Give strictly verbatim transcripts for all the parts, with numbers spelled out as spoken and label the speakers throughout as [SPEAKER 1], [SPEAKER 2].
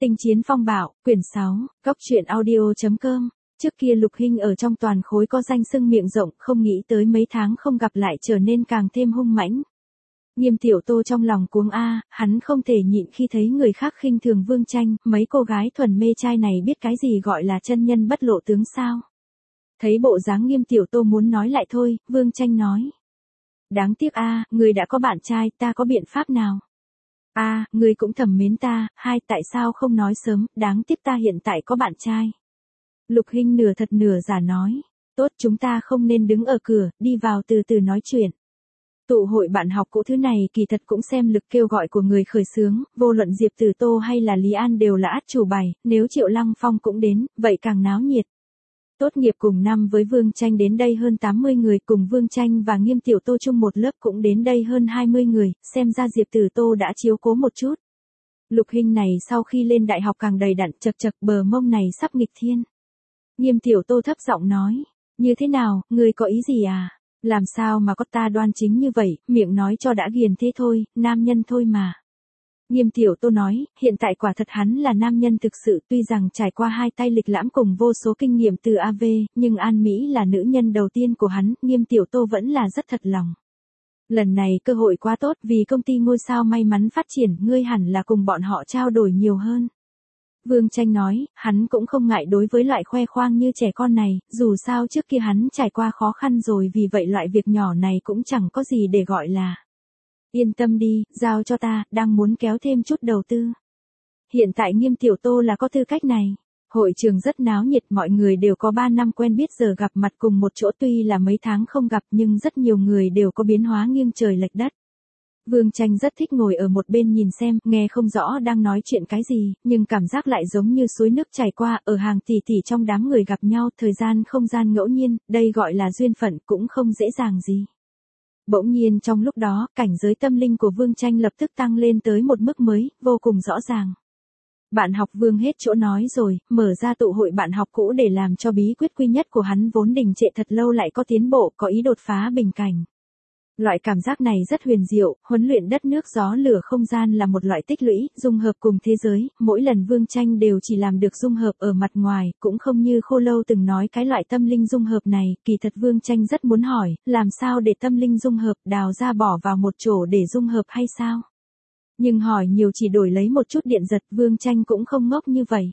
[SPEAKER 1] Tinh chiến phong bạo, quyển sáu, góc truyện audio chấm com. Trước kia Lục Hinh ở trong toàn khối có danh xưng miệng rộng, không nghĩ tới mấy tháng không gặp lại trở nên càng thêm hung mãnh. Nghiêm Tiểu Tô trong lòng cuống a, hắn không thể nhịn khi thấy người khác khinh thường Vương Tranh, mấy cô gái thuần mê trai này biết cái gì gọi là chân nhân bất lộ tướng sao. Thấy bộ dáng Nghiêm Tiểu Tô muốn nói lại thôi, Vương Tranh nói. Đáng tiếc a, người đã có bạn trai, ta có biện pháp nào? A, à, người cũng thầm mến ta, hai, tại sao không nói sớm, đáng tiếc ta hiện tại có bạn trai. Lục Hinh nửa thật nửa giả nói, tốt chúng ta không nên đứng ở cửa, đi vào từ từ nói chuyện. Tụ hội bạn học cũ thứ này kỳ thật cũng xem lực kêu gọi của người khởi xướng, vô luận Diệp Tử Tô hay là Lý An đều là át chủ bài, nếu Triệu Lăng Phong cũng đến, vậy càng náo nhiệt. Tốt nghiệp cùng năm với Vương Tranh đến đây hơn tám mươi người, cùng Vương Tranh và Nghiêm Tiểu Tô chung một lớp cũng đến đây hơn hai mươi người, xem ra Diệp Tử Tô đã chiếu cố một chút. Lục Hinh này sau khi lên đại học càng đầy đặn, chật chật bờ mông này sắp nghịch thiên. Nghiêm Tiểu Tô thấp giọng nói, như thế nào, ngươi có ý gì à? Làm sao mà có ta đoan chính như vậy, miệng nói cho đã ghiền thế thôi, nam nhân thôi mà. Nghiêm Tiểu Tô nói, hiện tại quả thật hắn là nam nhân thực sự, tuy rằng trải qua hai tay lịch lãm cùng vô số kinh nghiệm từ a vê, nhưng An Mỹ là nữ nhân đầu tiên của hắn, Nghiêm Tiểu Tô vẫn là rất thật lòng. Lần này cơ hội quá tốt, vì công ty ngôi sao may mắn phát triển, ngươi hẳn là cùng bọn họ trao đổi nhiều hơn. Vương Tranh nói, hắn cũng không ngại đối với loại khoe khoang như trẻ con này, dù sao trước kia hắn trải qua khó khăn rồi, vì vậy loại việc nhỏ này cũng chẳng có gì để gọi là. Yên tâm đi, giao cho ta, đang muốn kéo thêm chút đầu tư. Hiện tại Nghiêm Tiểu Tô là có tư cách này. Hội trường rất náo nhiệt, mọi người đều có ba năm quen biết giờ gặp mặt cùng một chỗ, tuy là mấy tháng không gặp nhưng rất nhiều người đều có biến hóa nghiêng trời lệch đất. Vương Tranh rất thích ngồi ở một bên nhìn xem, nghe không rõ đang nói chuyện cái gì, nhưng cảm giác lại giống như suối nước chảy qua, ở hàng tỷ tỷ trong đám người gặp nhau, thời gian không gian ngẫu nhiên, đây gọi là duyên phận, cũng không dễ dàng gì. Bỗng nhiên trong lúc đó, cảnh giới tâm linh của Vương Tranh lập tức tăng lên tới một mức mới, vô cùng rõ ràng. Bạn học Vương hết chỗ nói rồi, mở ra tụ hội bạn học cũ để làm cho bí quyết quy nhất của hắn vốn đình trệ thật lâu lại có tiến bộ, có ý đột phá bình cảnh. Loại cảm giác này rất huyền diệu, huấn luyện đất nước gió lửa không gian là một loại tích lũy, dung hợp cùng thế giới, mỗi lần Vương Tranh đều chỉ làm được dung hợp ở mặt ngoài, cũng không như Khô Lâu từng nói cái loại tâm linh dung hợp này, kỳ thật Vương Tranh rất muốn hỏi, làm sao để tâm linh dung hợp, đào ra bỏ vào một chỗ để dung hợp hay sao? Nhưng hỏi nhiều chỉ đổi lấy một chút điện giật, Vương Tranh cũng không ngốc như vậy.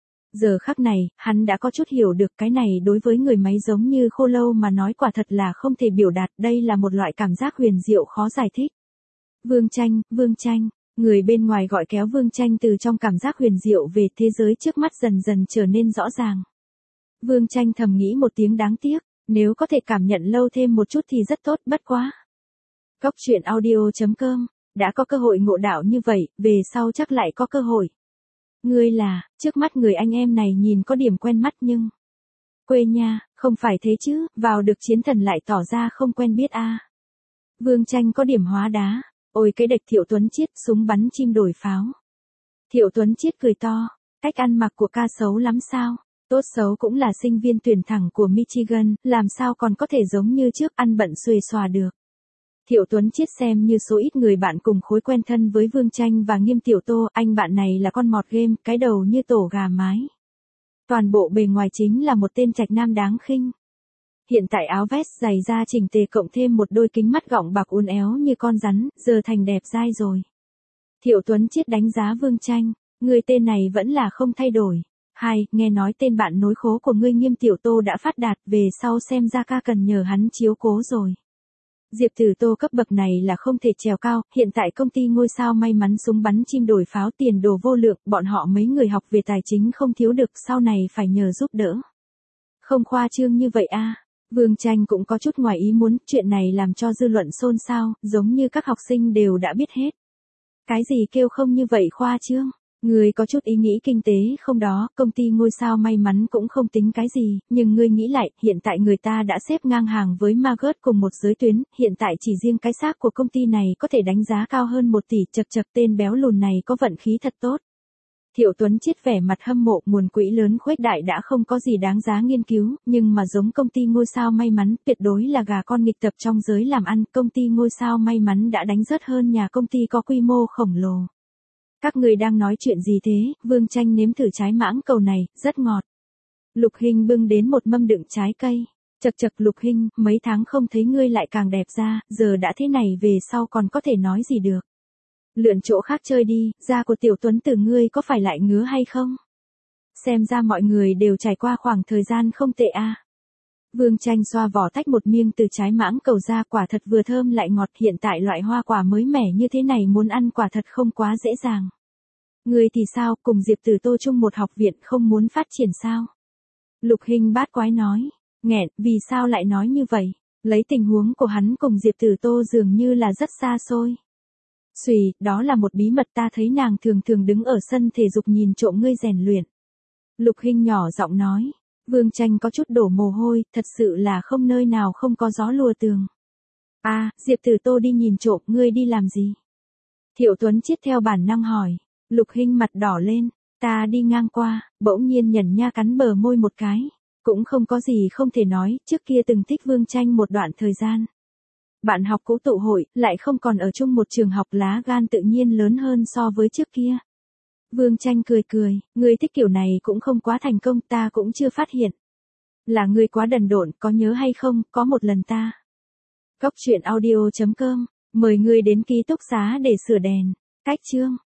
[SPEAKER 1] Giờ khắc này, hắn đã có chút hiểu được cái này đối với người máy giống như Khô Lâu mà nói quả thật là không thể biểu đạt, đây là một loại cảm giác huyền diệu khó giải thích. Vương Tranh, Vương Tranh, người bên ngoài gọi kéo Vương Tranh từ trong cảm giác huyền diệu về thế giới trước mắt dần dần trở nên rõ ràng. Vương Tranh thầm nghĩ một tiếng đáng tiếc, nếu có thể cảm nhận lâu thêm một chút thì rất tốt, bất quá. Góc truyện audio chấm com, đã có cơ hội ngộ đạo như vậy, về sau chắc lại có cơ hội. Ngươi là, trước mắt người anh em này nhìn có điểm quen mắt nhưng. Quê nha, không phải thế chứ, vào được chiến thần lại tỏ ra không quen biết a. À. Vương Tranh có điểm hóa đá, ôi cái đệch Thiệu Tuấn Chiết, súng bắn chim đổi pháo. Thiệu Tuấn Chiết cười to, cách ăn mặc của ca xấu lắm sao, tốt xấu cũng là sinh viên tuyển thẳng của Michigan, làm sao còn có thể giống như trước ăn bận xuề xòa được. Thiệu Tuấn Chiết xem như số ít người bạn cùng khối quen thân với Vương Tranh và Nghiêm Tiểu Tô, anh bạn này là con mọt game, cái đầu như tổ gà mái. Toàn bộ bề ngoài chính là một tên trạch nam đáng khinh. Hiện tại áo vest giày da chỉnh tề cộng thêm một đôi kính mắt gọng bạc uốn éo như con rắn, giờ thành đẹp dai rồi. Thiệu Tuấn Chiết đánh giá Vương Tranh, người tên này vẫn là không thay đổi. Hai, nghe nói tên bạn nối khố của ngươi Nghiêm Tiểu Tô đã phát đạt, về sau xem ra ca cần nhờ hắn chiếu cố rồi. Diệp Tử Tô cấp bậc này là không thể trèo cao, hiện tại công ty ngôi sao may mắn súng bắn chim đổi pháo tiền đồ vô lượng, bọn họ mấy người học về tài chính không thiếu được, sau này phải nhờ giúp đỡ. Không khoa trương như vậy a. À. Vương Tranh cũng có chút ngoài ý muốn, chuyện này làm cho dư luận xôn xao, giống như các học sinh đều đã biết hết. Cái gì kêu không như vậy khoa trương? Ngươi có chút ý nghĩ kinh tế không đó, công ty ngôi sao may mắn cũng không tính cái gì, nhưng ngươi nghĩ lại, hiện tại người ta đã xếp ngang hàng với Margot cùng một giới tuyến, hiện tại chỉ riêng cái xác của công ty này có thể đánh giá cao hơn một tỷ, chật chật tên béo lùn này có vận khí thật tốt. Thiệu Tuấn Chiết vẻ mặt hâm mộ, nguồn quỹ lớn khuếch đại đã không có gì đáng giá nghiên cứu, nhưng mà giống công ty ngôi sao may mắn, tuyệt đối là gà con nghịch tập trong giới làm ăn, công ty ngôi sao may mắn đã đánh rớt hơn nhà công ty có quy mô khổng lồ. Các người đang nói chuyện gì thế? Vương Tranh nếm thử trái mãng cầu này, rất ngọt. Lục Hinh bưng đến một mâm đựng trái cây. Chật chật Lục Hinh, mấy tháng không thấy ngươi lại càng đẹp ra, giờ đã thế này về sau còn có thể nói gì được. Lượn chỗ khác chơi đi, da của tiểu Tuấn từ ngươi có phải lại ngứa hay không? Xem ra mọi người đều trải qua khoảng thời gian không tệ a. À. Vương Tranh xoa vỏ tách một miếng từ trái mãng cầu ra, quả thật vừa thơm lại ngọt, hiện tại loại hoa quả mới mẻ như thế này muốn ăn quả thật không quá dễ dàng. Ngươi thì sao, cùng Diệp Tử Tô chung một học viện không muốn phát triển sao? Lục Hinh bát quái nói, nghẹn, vì sao lại nói như vậy? Lấy tình huống của hắn cùng Diệp Tử Tô dường như là rất xa xôi. Xùy, đó là một bí mật, ta thấy nàng thường thường đứng ở sân thể dục nhìn trộm ngươi rèn luyện. Lục Hinh nhỏ giọng nói. Vương Tranh có chút đổ mồ hôi, thật sự là không nơi nào không có gió lùa tường. A, à, Diệp Tử Tô đi nhìn trộm, ngươi đi làm gì? Thiệu Tuấn Chiết theo bản năng hỏi. Lục Hinh mặt đỏ lên, ta đi ngang qua, bỗng nhiên Nhẩn Nha cắn bờ môi một cái. Cũng không có gì không thể nói, trước kia từng thích Vương Tranh một đoạn thời gian. Bạn học cũ tụ hội, lại không còn ở chung một trường học, lá gan tự nhiên lớn hơn so với trước kia. Vương Tranh cười cười, ngươi thích kiểu này cũng không quá thành công, ta cũng chưa phát hiện. Là ngươi quá đần độn, có nhớ hay không, có một lần ta. Góc truyện audio chấm com, mời ngươi đến ký túc xá để sửa đèn. Cách chương.